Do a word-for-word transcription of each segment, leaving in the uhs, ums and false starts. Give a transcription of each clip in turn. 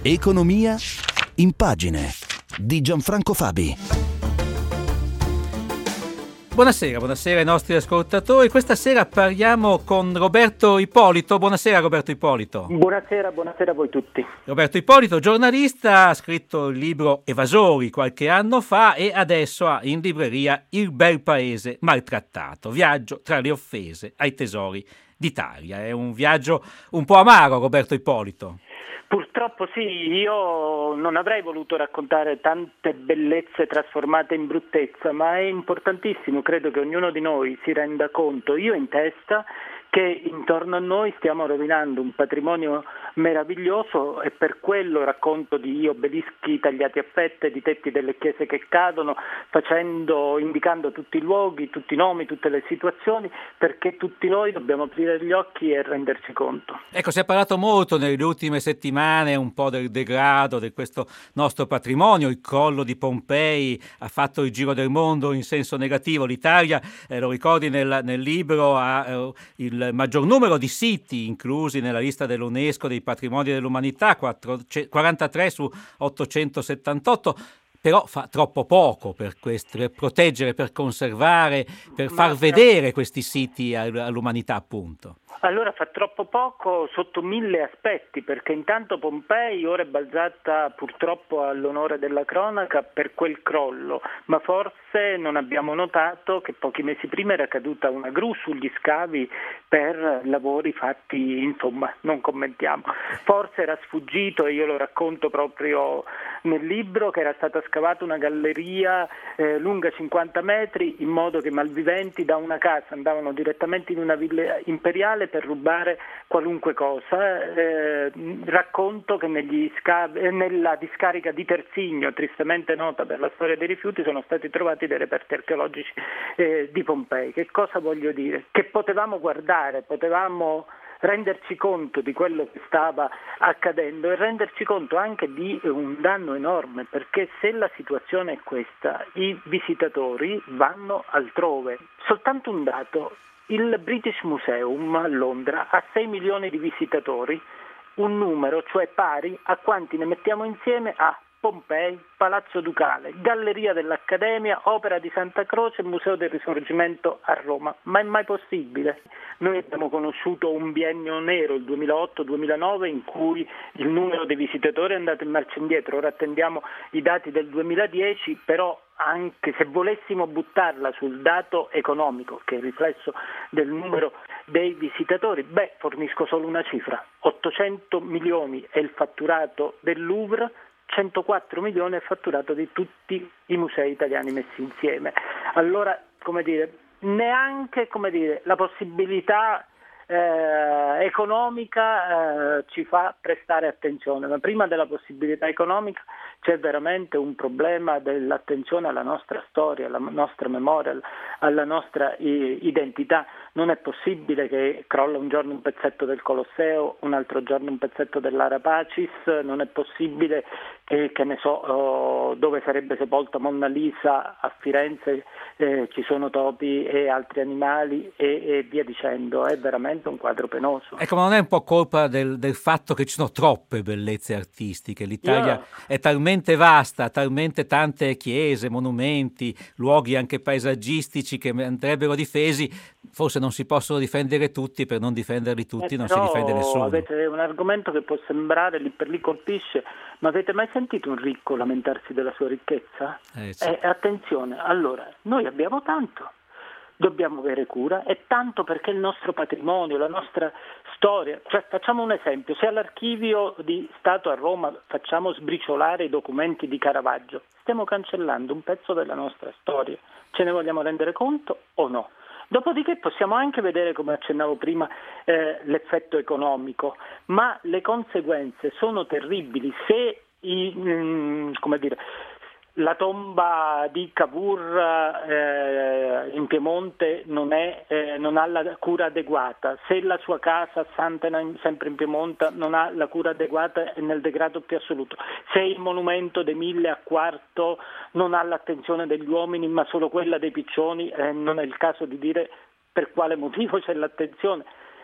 Economia in pagine di Gianfranco Fabi. Buonasera, buonasera ai nostri ascoltatori. Questa sera parliamo con Roberto Ippolito. Buonasera Roberto Ippolito. Buonasera, buonasera a voi tutti. Roberto Ippolito, giornalista, ha scritto il libro Evasori qualche anno fa e adesso ha in libreria Il bel paese maltrattato, viaggio tra le offese ai tesori d'Italia. È un viaggio un po' amaro, Roberto Ippolito. Purtroppo sì, io non avrei voluto raccontare tante bellezze trasformate in bruttezza, ma è importantissimo, credo che ognuno di noi si renda conto, io in testa, che intorno a noi stiamo rovinando un patrimonio meraviglioso e per quello racconto di obelischi tagliati a fette, di tetti delle chiese che cadono, facendo, indicando tutti i luoghi, tutti i nomi, tutte le situazioni, perché tutti noi dobbiamo aprire gli occhi e renderci conto. Ecco, si è parlato molto nelle ultime settimane un po' del degrado di questo nostro patrimonio, il crollo di Pompei ha fatto il giro del mondo in senso negativo, l'Italia, eh, lo ricordi nel, nel libro, ha eh, il maggior numero di siti inclusi nella lista dell'UNESCO dei patrimoni dell'umanità, quarantatré su ottocentosettantotto, però fa troppo poco per, questo, per proteggere, per conservare, per far Ma, vedere questi siti all'umanità, appunto. Allora fa troppo poco sotto mille aspetti, perché intanto Pompei ora è balzata purtroppo all'onore della cronaca per quel crollo, ma forse non abbiamo notato che pochi mesi prima era caduta una gru sugli scavi per lavori fatti, insomma, non commentiamo. Forse era sfuggito, e io lo racconto proprio nel libro, che era stata scavata una galleria eh, lunga cinquanta metri in modo che i malviventi da una casa andavano direttamente in una villa imperiale per rubare qualunque cosa. Eh, racconto che negli scavi, nella discarica di Terzigno, tristemente nota per la storia dei rifiuti, sono stati trovati dei reperti archeologici eh, di Pompei. Che cosa voglio dire? Che potevamo guardare, potevamo renderci conto di quello che stava accadendo e renderci conto anche di un danno enorme, perché se la situazione è questa, i visitatori vanno altrove. Soltanto un dato: il British Museum a Londra ha sei milioni di visitatori, un numero cioè pari a quanti ne mettiamo insieme a Pompei, Palazzo Ducale, Galleria dell'Accademia, Opera di Santa Croce e Museo del Risorgimento a Roma. Ma è mai possibile? Noi abbiamo conosciuto un biennio nero, il duemilaotto duemilanove, in cui il numero dei visitatori è andato in marcia indietro. Ora attendiamo i dati del duemiladieci, però anche se volessimo buttarla sul dato economico, che è il riflesso del numero dei visitatori, beh, fornisco solo una cifra: ottocento milioni è il fatturato del Louvre, centoquattro milioni è il fatturato di tutti i musei italiani messi insieme. Allora, come dire, neanche come dire, la possibilità eh, economica eh, ci fa prestare attenzione, ma prima della possibilità economica c'è veramente un problema dell'attenzione alla nostra storia, alla nostra memoria, alla nostra i- identità. Non è possibile che crolla un giorno un pezzetto del Colosseo, un altro giorno un pezzetto dell'Ara Pacis, non è possibile che, che ne so, oh, dove sarebbe sepolta Monna Lisa a Firenze eh, ci sono topi e altri animali e, e via dicendo. È veramente un quadro penoso. Ecco, ma non è un po' colpa del, del fatto che ci sono troppe bellezze artistiche? L'Italia yeah. è talmente vasta, talmente tante chiese, monumenti, luoghi anche paesaggistici che andrebbero difesi. Forse non si possono difendere tutti, per non difenderli tutti eh, non si difende nessuno. Avete un argomento che può sembrare lì per lì colpisce, ma avete mai sentito un ricco lamentarsi della sua ricchezza? Eh, sì. eh, attenzione, allora, noi abbiamo tanto, dobbiamo avere cura, e tanto perché il nostro patrimonio, la nostra storia, cioè facciamo un esempio: se all'archivio di Stato a Roma facciamo sbriciolare i documenti di Caravaggio, stiamo cancellando un pezzo della nostra storia. Ce ne vogliamo rendere conto o no? Dopodiché possiamo anche vedere, come accennavo prima, eh, l'effetto economico, ma le conseguenze sono terribili. Se i, mh, come dire, la tomba di Cavour eh, in Piemonte non, è, eh, non ha la cura adeguata, se la sua casa a Santena, sempre in Piemonte, non ha la cura adeguata, è nel degrado più assoluto, se il monumento dei Mille a Quarto non ha l'attenzione degli uomini ma solo quella dei piccioni, eh, non è il caso di dire per quale motivo c'è l'attenzione.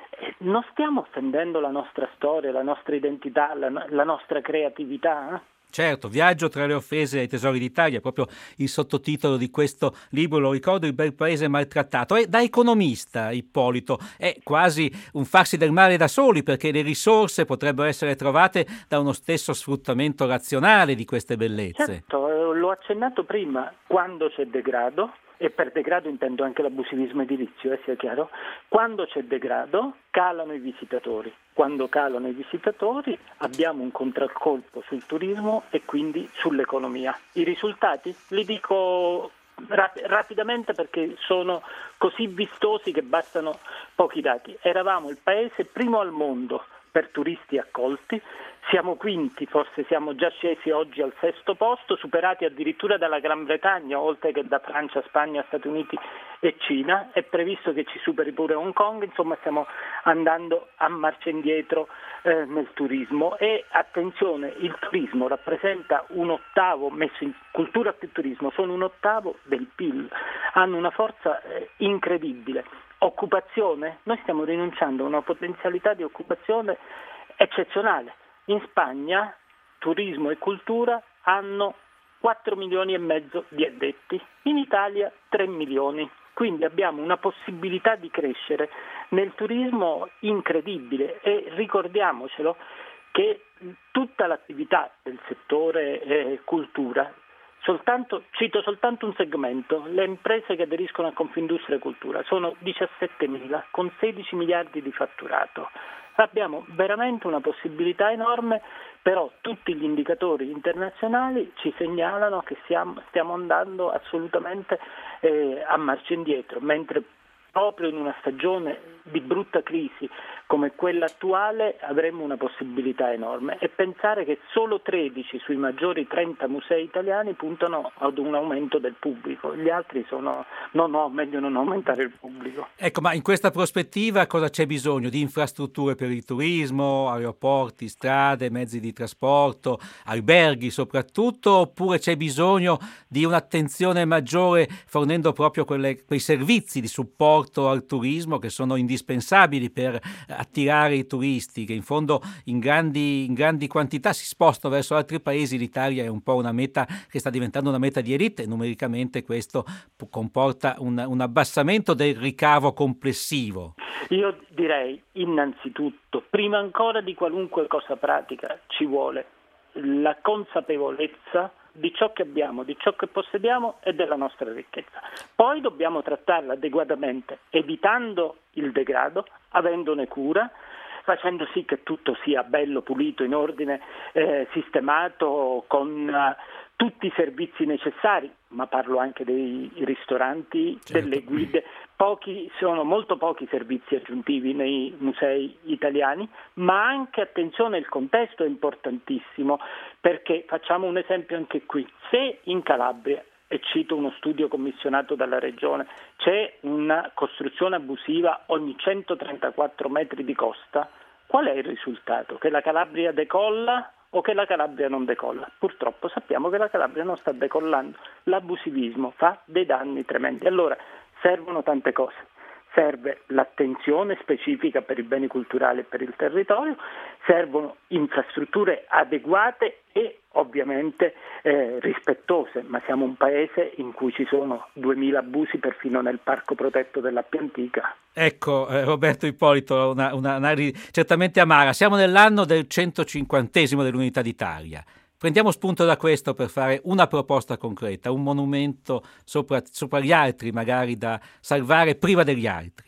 Eh, Non stiamo offendendo la nostra storia, la nostra identità, la, la nostra creatività? Eh? Certo, Viaggio tra le offese ai tesori d'Italia, è proprio il sottotitolo di questo libro, lo ricordo, Il bel paese maltrattato. E da economista, Ippolito, è quasi un farsi del male da soli, perché le risorse potrebbero essere trovate da uno stesso sfruttamento razionale di queste bellezze. Certo, eh, l'ho accennato prima, quando c'è degrado, e per degrado intendo anche l'abusivismo edilizio, eh, sia chiaro, quando c'è degrado calano i visitatori. Quando calano i visitatori abbiamo un contraccolpo sul turismo e quindi sull'economia. I risultati li dico rap- rapidamente perché sono così vistosi che bastano pochi dati. Eravamo il paese primo al mondo per turisti accolti, siamo quinti, forse siamo già scesi oggi al sesto posto, superati addirittura dalla Gran Bretagna, oltre che da Francia, Spagna, Stati Uniti e Cina. È previsto che ci superi pure Hong Kong, insomma stiamo andando a marcia indietro eh, nel turismo. E attenzione, il turismo rappresenta un ottavo, messo in cultura più turismo, sono un ottavo del P I L, hanno una forza eh, incredibile. Occupazione, noi stiamo rinunciando a una potenzialità di occupazione eccezionale. In Spagna turismo e cultura hanno quattro milioni e mezzo di addetti, in Italia tre milioni, quindi abbiamo una possibilità di crescere nel turismo incredibile e ricordiamocelo che tutta l'attività del settore eh, cultura, soltanto, cito soltanto un segmento, le imprese che aderiscono a Confindustria Cultura sono diciassettemila con sedici miliardi di fatturato. Abbiamo veramente una possibilità enorme, però tutti gli indicatori internazionali ci segnalano che siamo, stiamo andando assolutamente eh, a marcia indietro, mentre proprio in una stagione di brutta crisi come quella attuale avremmo una possibilità enorme, e pensare che solo tredici sui maggiori trenta musei italiani puntano ad un aumento del pubblico, gli altri sono no no, meglio non aumentare il pubblico. Ecco, ma in questa prospettiva cosa c'è bisogno? Di infrastrutture per il turismo, aeroporti, strade, mezzi di trasporto, alberghi soprattutto, oppure c'è bisogno di un'attenzione maggiore fornendo proprio quelle, quei servizi di supporto al turismo che sono indispensabili per attirare i turisti, che in fondo in grandi, in grandi quantità si spostano verso altri paesi? L'Italia è un po' una meta che sta diventando una meta di elite, e numericamente questo comporta un, un abbassamento del ricavo complessivo. Io direi innanzitutto, prima ancora di qualunque cosa pratica, ci vuole la consapevolezza di ciò che abbiamo, di ciò che possediamo e della nostra ricchezza. Poi dobbiamo trattarla adeguatamente, evitando il degrado, avendone cura, facendo sì che tutto sia bello, pulito, in ordine, eh, sistemato, con uh, tutti i servizi necessari, ma parlo anche dei ristoranti, certo, delle guide. Pochi, sono molto pochi servizi aggiuntivi nei musei italiani, ma anche, attenzione, il contesto è importantissimo, perché facciamo un esempio anche qui. Se in Calabria, e cito uno studio commissionato dalla Regione, c'è una costruzione abusiva ogni centotrentaquattro metri di costa, qual è il risultato? Che la Calabria decolla o che la Calabria non decolla? Purtroppo sappiamo che la Calabria non sta decollando, l'abusivismo fa dei danni tremendi. Allora servono tante cose, serve l'attenzione specifica per i beni culturali e per il territorio, servono infrastrutture adeguate e ovviamente eh, rispettose, ma siamo un paese in cui ci sono duemila abusi perfino nel parco protetto dell'Appia Antica. Ecco, eh, Roberto Ippolito, una, una analisi certamente amara. Siamo nell'anno del centocinquantesimo dell'Unità d'Italia. Prendiamo spunto da questo per fare una proposta concreta, un monumento sopra, sopra gli altri, magari da salvare prima degli altri.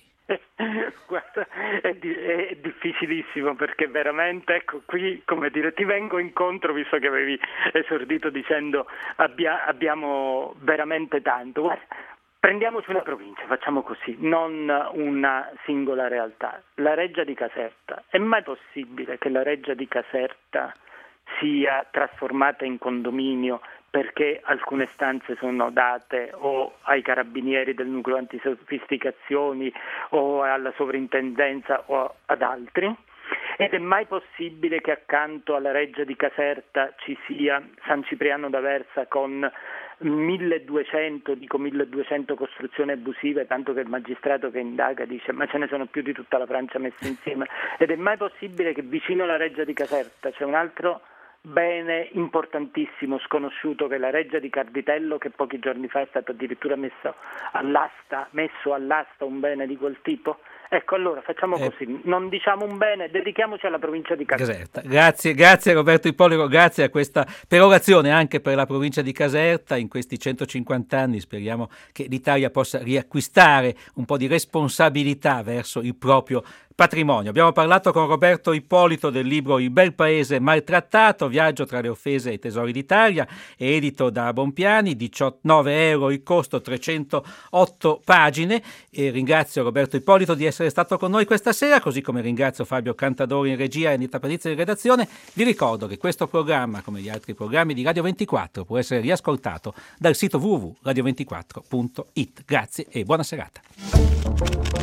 Guarda, è, di, è difficilissimo, perché veramente, ecco, qui, come dire, ti vengo incontro, visto che avevi esordito dicendo abbia, abbiamo veramente tanto. Guarda, prendiamoci una provincia, facciamo così, non una singola realtà. La Reggia di Caserta. È mai possibile che la Reggia di Caserta sia trasformata in condominio perché alcune stanze sono date o ai carabinieri del nucleo antisofisticazioni o alla sovrintendenza o ad altri? Ed è mai possibile che accanto alla Reggia di Caserta ci sia San Cipriano d'Aversa con milleduecento, dico milleduecento costruzioni abusive, tanto che il magistrato che indaga dice ma ce ne sono più di tutta la Francia messa insieme. Ed è mai possibile che vicino alla Reggia di Caserta c'è un altro bene importantissimo sconosciuto, che è la Reggia di Carditello, che pochi giorni fa è stato addirittura messo all'asta, messo all'asta un bene di quel tipo? Ecco, allora facciamo eh, così, non diciamo un bene, dedichiamoci alla provincia di Caserta. Caserta. Grazie, grazie Roberto Ippolito, grazie a questa perorazione anche per la provincia di Caserta. In questi centocinquanta anni speriamo che l'Italia possa riacquistare un po' di responsabilità verso il proprio patrimonio. Abbiamo parlato con Roberto Ippolito del libro Il bel paese maltrattato, viaggio tra le offese e i tesori d'Italia, edito da Bompiani, diciannove euro il costo, trecentootto pagine. E ringrazio Roberto Ippolito di essere stato con noi questa sera, così come ringrazio Fabio Cantadori in regia e Anita Panizzi in redazione. Vi ricordo che questo programma, come gli altri programmi di Radio ventiquattro, può essere riascoltato dal sito w w w punto radio ventiquattro punto it. Grazie e buona serata.